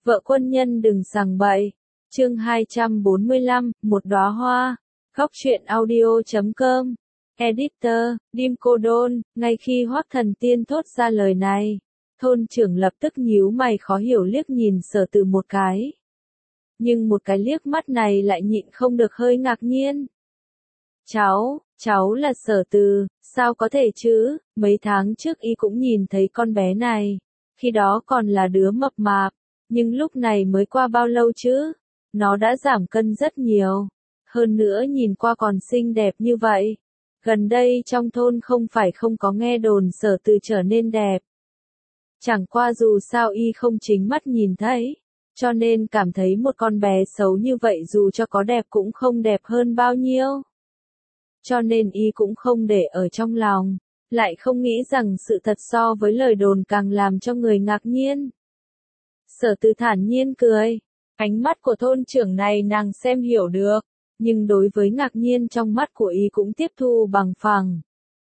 Vợ quân nhân đừng sằng bậy. Chương 245, một đóa hoa. Góc truyện audio.com. Editor, Dim Cô Đôn. Ngay khi Hoắc Thần Tiên thốt ra lời này, thôn trưởng lập tức nhíu mày khó hiểu liếc nhìn Sở Từ một cái. Nhưng một cái liếc mắt này lại nhịn không được hơi ngạc nhiên. Cháu là Sở Từ, sao có thể chứ, mấy tháng trước y cũng nhìn thấy con bé này, khi đó còn là đứa mập mạp, nhưng lúc này mới qua bao lâu chứ, nó đã giảm cân rất nhiều, hơn nữa nhìn qua còn xinh đẹp như vậy. Gần đây trong thôn không phải không có nghe đồn Sở Từ trở nên đẹp. Chẳng qua dù sao y không chính mắt nhìn thấy, cho nên cảm thấy một con bé xấu như vậy dù cho có đẹp cũng không đẹp hơn bao nhiêu. Cho nên y cũng không để ở trong lòng, lại không nghĩ rằng sự thật so với lời đồn càng làm cho người ngạc nhiên. Sở Từ thản nhiên cười, ánh mắt của thôn trưởng này nàng xem hiểu được, nhưng đối với ngạc nhiên trong mắt của y cũng tiếp thu bằng phẳng.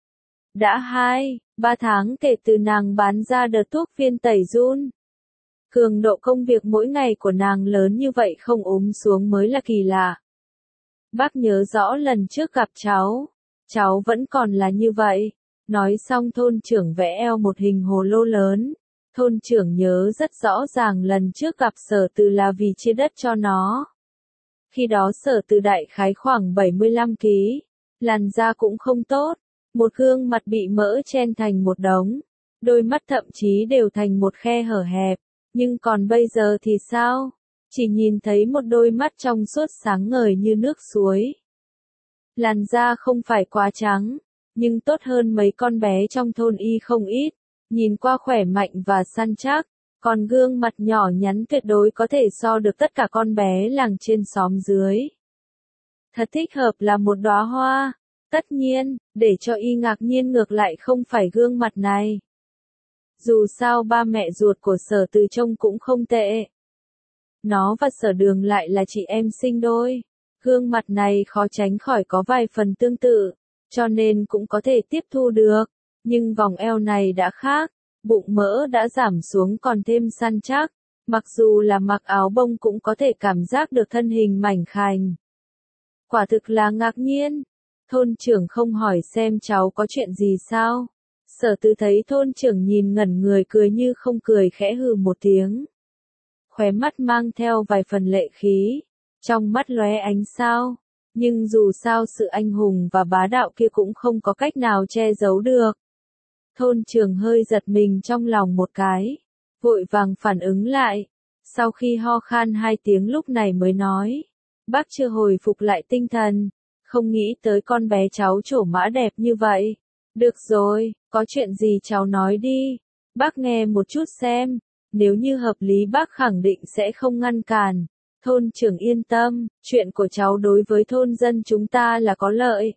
Đã 2-3 tháng kể từ nàng bán ra đợt thuốc viên tẩy giun. Cường độ công việc mỗi ngày của nàng lớn như vậy không ốm xuống mới là kỳ lạ. Bác nhớ rõ lần trước gặp cháu vẫn còn là như vậy. Nói xong thôn trưởng vẽ eo một hình hồ lô lớn. Thôn trưởng nhớ rất rõ ràng lần trước gặp Sở Từ là vì chia đất cho nó. Khi đó Sở Từ đại khái khoảng 75 kg, làn da cũng không tốt, một gương mặt bị mỡ chen thành một đống, đôi mắt thậm chí đều thành một khe hở hẹp, nhưng còn bây giờ thì sao? Chỉ nhìn thấy một đôi mắt trong suốt sáng ngời như nước suối. Làn da không phải quá trắng, nhưng tốt hơn mấy con bé trong thôn y không ít, nhìn qua khỏe mạnh và săn chắc, còn gương mặt nhỏ nhắn tuyệt đối có thể so được tất cả con bé làng trên xóm dưới. Thật thích hợp là một đóa hoa, tất nhiên, để cho y ngạc nhiên ngược lại không phải gương mặt này. Dù sao ba mẹ ruột của Sở Từ trông cũng không tệ. Nó và Sở Đường lại là chị em sinh đôi. Gương mặt này khó tránh khỏi có vài phần tương tự, cho nên cũng có thể tiếp thu được. Nhưng vòng eo này đã khác, bụng mỡ đã giảm xuống còn thêm săn chắc. Mặc dù là mặc áo bông cũng có thể cảm giác được thân hình mảnh khảnh. Quả thực là ngạc nhiên. Thôn trưởng không hỏi xem cháu có chuyện gì sao. Sở Từ thấy thôn trưởng nhìn ngẩn người cười như không cười khẽ hừ một tiếng. Khóe mắt mang theo vài phần lệ khí, trong mắt lóe ánh sao, nhưng dù sao sự anh hùng và bá đạo kia cũng không có cách nào che giấu được. Thôn trưởng hơi giật mình trong lòng một cái, vội vàng phản ứng lại, sau khi ho khan 2 tiếng lúc này mới nói, bác chưa hồi phục lại tinh thần, không nghĩ tới con bé cháu trổ mã đẹp như vậy. Được rồi, có chuyện gì cháu nói đi, bác nghe một chút xem. Nếu như hợp lý bác khẳng định sẽ không ngăn cản. Thôn trưởng yên tâm, chuyện của cháu đối với thôn dân chúng ta là có lợi.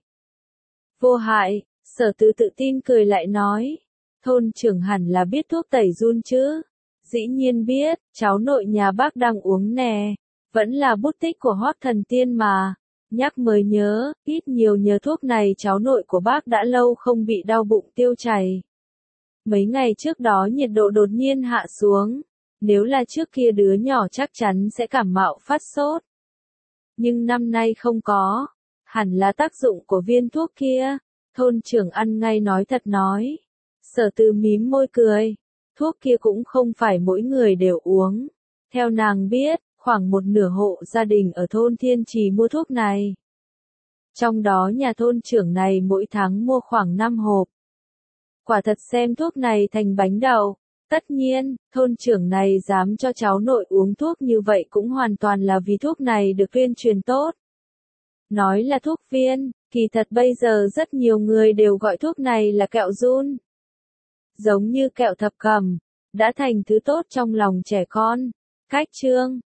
Vô hại, Sở Từ tự tin cười lại nói. Thôn trưởng hẳn là biết thuốc tẩy giun chứ. Dĩ nhiên biết, cháu nội nhà bác đang uống nè. Vẫn là bút tích của Hoắc Thần Tiên mà. Nhắc mới nhớ, ít nhiều nhờ thuốc này cháu nội của bác đã lâu không bị đau bụng tiêu chảy. Mấy ngày trước đó nhiệt độ đột nhiên hạ xuống, nếu là trước kia đứa nhỏ chắc chắn sẽ cảm mạo phát sốt. Nhưng năm nay không có, hẳn là tác dụng của viên thuốc kia, thôn trưởng ăn ngay nói thật nói. Sở Từ mím môi cười, thuốc kia cũng không phải mỗi người đều uống. Theo nàng biết, khoảng một nửa hộ gia đình ở thôn Thiên Trì mua thuốc này. Trong đó nhà thôn trưởng này mỗi tháng mua khoảng 5 hộp. Quả thật xem thuốc này thành bánh đậu. Tất nhiên, thôn trưởng này dám cho cháu nội uống thuốc như vậy cũng hoàn toàn là vì thuốc này được tuyên truyền tốt. Nói là thuốc viên, kỳ thật bây giờ rất nhiều người đều gọi thuốc này là kẹo giun. Giống như kẹo thập cẩm, đã thành thứ tốt trong lòng trẻ con. Cách chương,